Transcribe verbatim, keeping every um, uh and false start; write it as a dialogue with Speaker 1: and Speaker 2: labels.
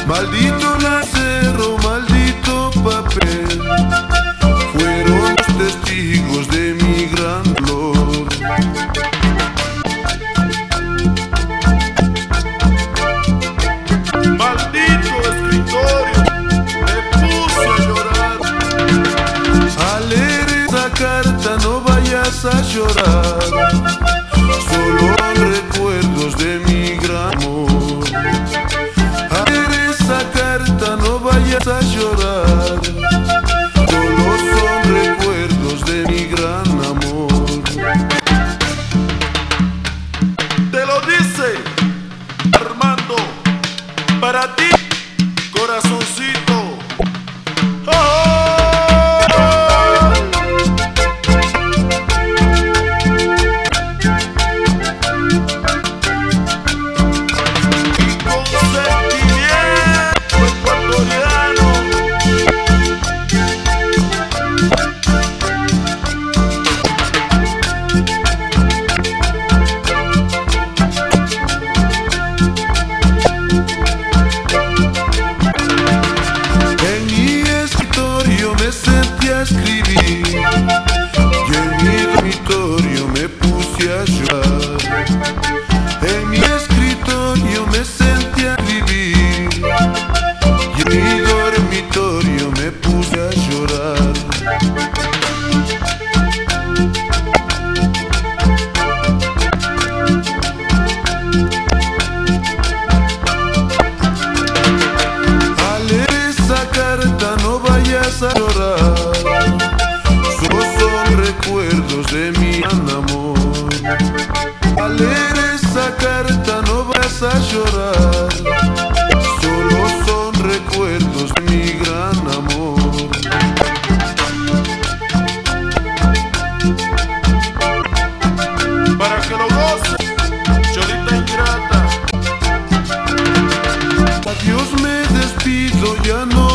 Speaker 1: Maldito lacero, maldito papel, fueron los testigos de mi gran dolor.
Speaker 2: Maldito escritorio, me puse a llorar.
Speaker 1: Al leer esa carta no vayas a llorar, solo recuerdos de mi gran amor. Al leer esa carta no vayas a llorar, solo son recuerdos de mi gran amor.
Speaker 2: Te lo dice Armando, para ti, corazoncito. ¡Oh!
Speaker 1: Escribí, y en mi dormitorio me puse a llorar. En mi escritorio me senté a escribir, y en mi dormitorio me puse a llorar. Al leer esa carta no vayas a llorar, recuerdos de mi gran amor. Al leer esa carta no vas a llorar, solo son recuerdos de mi gran amor.
Speaker 2: Para que lo goces, Cholita Ingrata.
Speaker 1: Adiós, me despido, ya no